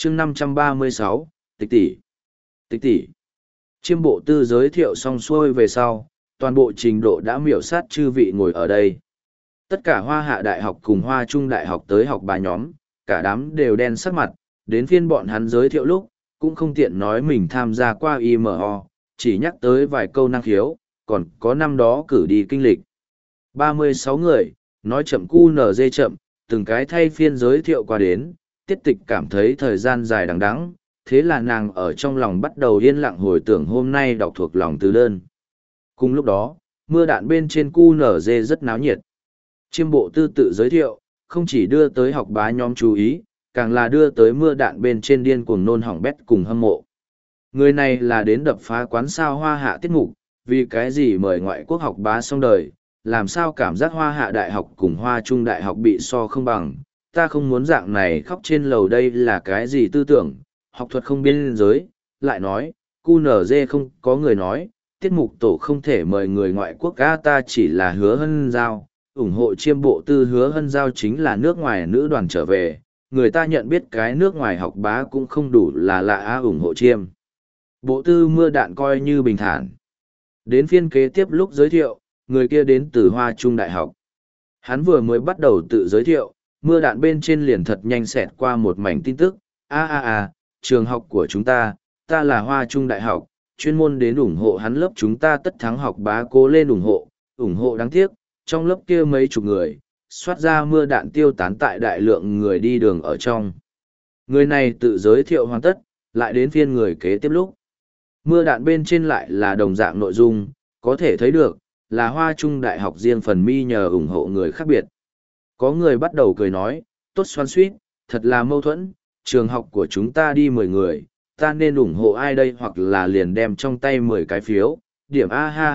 chương 536, tịch tỷ. Tịch tỷ. Chiêm bộ tư giới thiệu xong xuôi về sau, toàn bộ trình độ đã miểu sát chư vị ngồi ở đây. Tất cả Hoa Hạ Đại học cùng Hoa Trung Đại học tới học bà nhóm, cả đám đều đen sắc mặt, đến phiên bọn hắn giới thiệu lúc, cũng không tiện nói mình tham gia qua IMO, chỉ nhắc tới vài câu năng khiếu, còn có năm đó cử đi kinh lịch. 36 người, nói chậm QNZ chậm, từng cái thay phiên giới thiệu qua đến, tiết tịch cảm thấy thời gian dài đằng đẵng, thế là nàng ở trong lòng bắt đầu yên lặng hồi tưởng hôm nay đọc thuộc lòng từ đơn. Cùng lúc đó, mưa đạn bên trên QNZ rất náo nhiệt. Chiêm bộ tư tự giới thiệu, không chỉ đưa tới học bá nhóm chú ý, càng là đưa tới mưa đạn bên trên điên cuồng nôn hỏng bét cùng hâm mộ. Người này là đến đập phá quán sao Hoa Hạ tiết mục, vì cái gì mời ngoại quốc học bá xong đời, làm sao cảm giác Hoa Hạ Đại học cùng Hoa Trung Đại học bị so không bằng, ta không muốn dạng này khóc trên lầu đây là cái gì tư tưởng, học thuật không biên giới, lại nói, QNZ không có người nói, tiết mục tổ không thể mời người ngoại quốc ta chỉ là Hứa Hân Giao, ủng hộ chiêm bộ tư Hứa Hân Giao chính là nước ngoài nữ đoàn trở về, người ta nhận biết cái nước ngoài học bá cũng không đủ là lạ ủng hộ chiêm. Bộ tư mưa đạn coi như bình thản. Đến phiên kế tiếp lúc giới thiệu, người kia đến từ Hoa Trung Đại học. Hắn vừa mới bắt đầu tự giới thiệu, mưa đạn bên trên liền thật nhanh xẹt qua một mảnh tin tức. Trường học của chúng ta là Hoa Trung Đại học, chuyên môn đến ủng hộ hắn lớp chúng ta tất thắng học bá cố lên ủng hộ đáng tiếc, trong lớp kia mấy chục người, xoát ra mưa đạn tiêu tán tại đại lượng người đi đường ở trong. Người này tự giới thiệu hoàn tất, lại đến phiên người kế tiếp lúc. Mưa đạn bên trên lại là đồng dạng nội dung, có thể thấy được, là Hoa Trung Đại học riêng phần mi nhờ ủng hộ người khác biệt. Có người bắt đầu cười nói, tốt xoan suýt, thật là mâu thuẫn, trường học của chúng ta đi 10 người, ta nên ủng hộ ai đây hoặc là liền đem trong tay 10 cái phiếu, điểm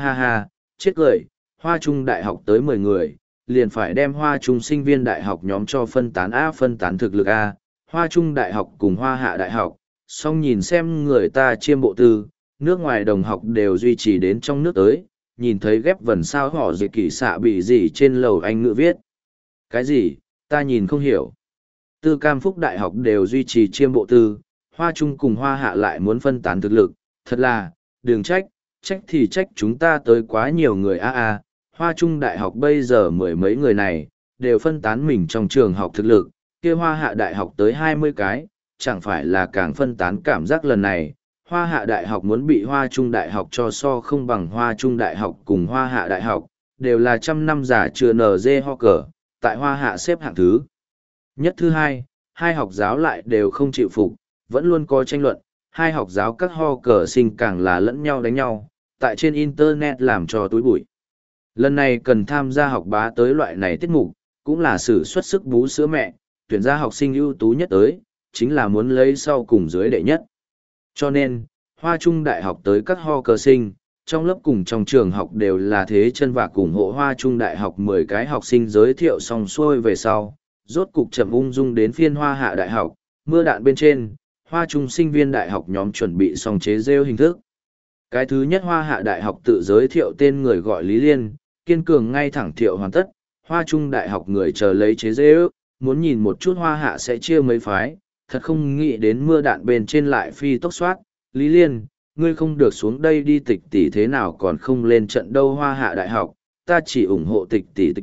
chết cười, Hoa Trung Đại học tới 10 người, liền phải đem Hoa Trung sinh viên đại học nhóm cho phân tán thực lực Hoa Trung Đại học cùng Hoa Hạ Đại học, xong nhìn xem người ta chiêm bộ tư, nước ngoài đồng học đều duy trì đến trong nước tới, nhìn thấy ghép vần sao họ dịch kỷ xạ bị gì trên lầu Anh ngữ viết. Cái gì, ta nhìn không hiểu. Tư Cam Phúc Đại học đều duy trì chiêm bộ tư, Hoa Trung cùng Hoa Hạ lại muốn phân tán thực lực, thật là, đừng trách thì trách chúng ta tới quá nhiều người Hoa Trung Đại học bây giờ 10 mấy người này, đều phân tán mình trong trường học thực lực, kia Hoa Hạ Đại học tới 20 cái, chẳng phải là càng phân tán cảm giác lần này. Hoa Hạ Đại học muốn bị Hoa Trung Đại học cho so không bằng Hoa Trung Đại học cùng Hoa Hạ Đại học, đều là trăm năm giả chưa NG ho cờ, tại Hoa Hạ xếp hạng thứ nhất thứ hai, hai học giáo lại đều không chịu phục, vẫn luôn có tranh luận, hai học giáo các ho cờ sinh càng là lẫn nhau đánh nhau, tại trên Internet làm cho túi bụi. Lần này cần tham gia học bá tới loại này tiết mục, cũng là sự xuất sức bú sữa mẹ, tuyển ra học sinh ưu tú nhất tới, chính là muốn lấy sau cùng dưới đệ nhất. Cho nên, Hoa Trung Đại học tới các ho cờ sinh, trong lớp cùng trong trường học đều là thế chân và ủng hộ Hoa Trung Đại học 10 cái học sinh giới thiệu xong xuôi về sau, rốt cục chậm ung dung đến phiên Hoa Hạ Đại học, mưa đạn bên trên, Hoa Trung sinh viên đại học nhóm chuẩn bị xong chế rêu hình thức. Cái thứ nhất Hoa Hạ Đại học tự giới thiệu tên người gọi Lý Liên, kiên cường ngay thẳng thiệu hoàn tất, Hoa Trung Đại học người chờ lấy chế rêu, muốn nhìn một chút Hoa Hạ sẽ chia mấy phái, thật không nghĩ đến mưa đạn bên trên lại phi tốc soát, Lý Liên, ngươi không được xuống đây đi tịch tỷ thế nào còn không lên trận đâu Hoa Hạ Đại học, ta chỉ ủng hộ tịch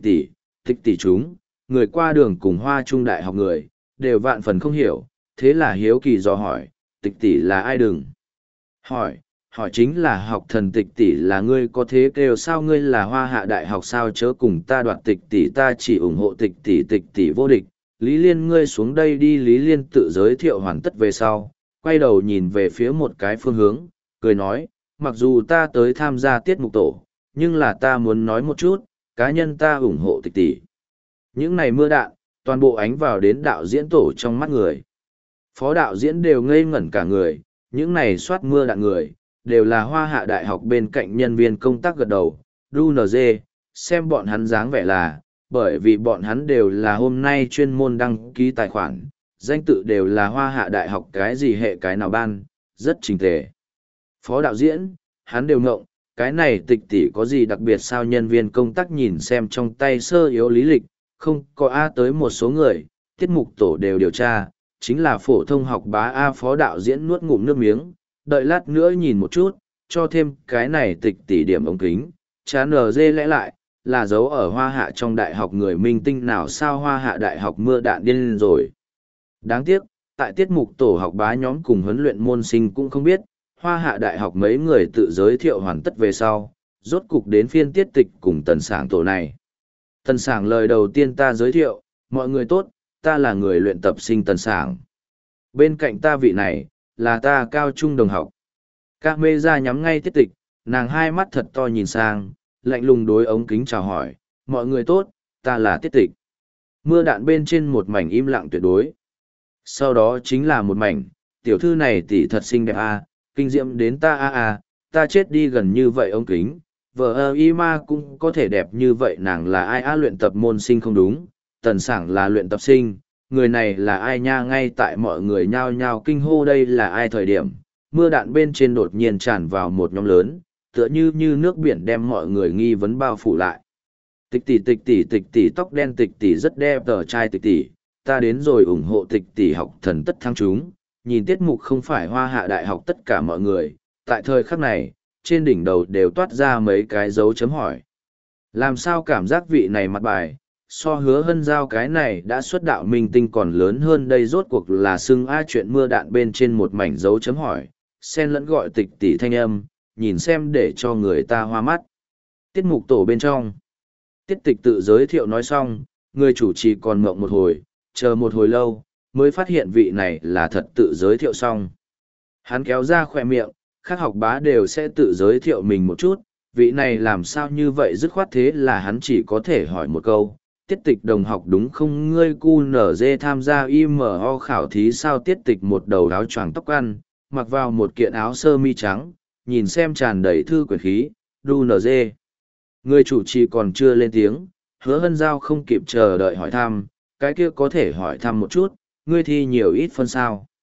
tỷ chúng, người qua đường cùng Hoa Trung Đại học người, đều vạn phần không hiểu, thế là hiếu kỳ dò hỏi, tịch tỷ là ai đừng? Hỏi chính là học thần tịch tỷ là ngươi có thế kêu sao ngươi là Hoa Hạ Đại học sao chớ cùng ta đoạt tịch tỷ ta chỉ ủng hộ tịch tỷ vô địch. Lý Liên ngươi xuống đây đi Lý Liên tự giới thiệu hoàn tất về sau, quay đầu nhìn về phía một cái phương hướng, cười nói, mặc dù ta tới tham gia tiết mục tổ, nhưng là ta muốn nói một chút, cá nhân ta ủng hộ tịch tỷ. Những này mưa đạn, toàn bộ ánh vào đến đạo diễn tổ trong mắt người. Phó đạo diễn đều ngây ngẩn cả người, những này soát mưa đạn người, đều là Hoa Hạ Đại học bên cạnh nhân viên công tác gật đầu, DUNG, xem bọn hắn dáng vẻ là, bởi vì bọn hắn đều là hôm nay chuyên môn đăng ký tài khoản, danh tự đều là Hoa Hạ Đại học cái gì hệ cái nào ban, rất trình tề. Phó đạo diễn, hắn đều ngộng, cái này tịch tỷ có gì đặc biệt sao nhân viên công tác nhìn xem trong tay sơ yếu lý lịch, không có A tới một số người, tiết mục tổ đều điều tra, chính là phổ thông học bá A. Phó đạo diễn nuốt ngụm nước miếng, đợi lát nữa nhìn một chút, cho thêm cái này tịch tỷ điểm ống kính, chán dê lẽ lại, là dấu ở hoa hạ trong đại học người minh tinh nào sao hoa hạ đại học mưa đạn điên rồi. Đáng tiếc, tại tiết mục tổ học bá nhóm cùng huấn luyện môn sinh cũng không biết, hoa hạ đại học mấy người tự giới thiệu hoàn tất về sau, rốt cục đến phiên tiết tịch cùng tần sảng tổ này. Tần sảng lời đầu tiên ta giới thiệu, mọi người tốt, ta là người luyện tập sinh tần sảng. Bên cạnh ta vị này, là ta cao trung đồng học. Các mê ra nhắm ngay tiết tịch, nàng hai mắt thật to nhìn sang, lạnh lùng đối ống kính chào hỏi, mọi người tốt, ta là tiết tịch. Mưa đạn bên trên một mảnh im lặng tuyệt đối. Sau đó chính là một mảnh, tiểu thư này tỷ thật xinh đẹp a, kinh diệm đến ta a, ta chết đi gần như vậy ống kính, vợ y ma cũng có thể đẹp như vậy, nàng là ai a, luyện tập môn sinh không đúng, tần sảng là luyện tập sinh, người này là ai nha, ngay tại mọi người nhao nhao kinh hô đây là ai thời điểm, mưa đạn bên trên đột nhiên tràn vào một nhóm lớn, tựa như nước biển đem mọi người nghi vấn bao phủ lại. Tịch tỷ tóc đen tịch tỷ rất đẹp tờ trai tịch tỷ, ta đến rồi ủng hộ tịch tỷ học thần tất thăng chúng, nhìn tiết mục không phải hoa hạ đại học tất cả mọi người, tại thời khắc này, trên đỉnh đầu đều toát ra mấy cái dấu chấm hỏi. Làm sao cảm giác vị này mặt bài, so Hứa Hân Giao cái này đã xuất đạo minh tinh còn lớn hơn đây, rốt cuộc là xưng a, chuyện mưa đạn bên trên một mảnh dấu chấm hỏi, xen lẫn gọi tịch tỷ thanh âm, nhìn xem để cho người ta hoa mắt. Tiết mục tổ bên trong, tiết tịch tự giới thiệu nói xong, người chủ trì còn ngộng một hồi, chờ một hồi lâu, mới phát hiện vị này là thật tự giới thiệu xong. Hắn kéo ra khỏe miệng, các học bá đều sẽ tự giới thiệu mình một chút, vị này làm sao như vậy dứt khoát, thế là hắn chỉ có thể hỏi một câu, tiết tịch đồng học đúng không, ngươi QNZ tham gia IMO khảo thí sao? Tiết tịch một đầu áo choàng tóc ăn, mặc vào một kiện áo sơ mi trắng, nhìn xem tràn đầy thư quyển khí, QNZ. Người chủ trì còn chưa lên tiếng, Hứa Hân Giao không kịp chờ đợi hỏi thăm, cái kia có thể hỏi thăm một chút, ngươi thi nhiều ít phân sao?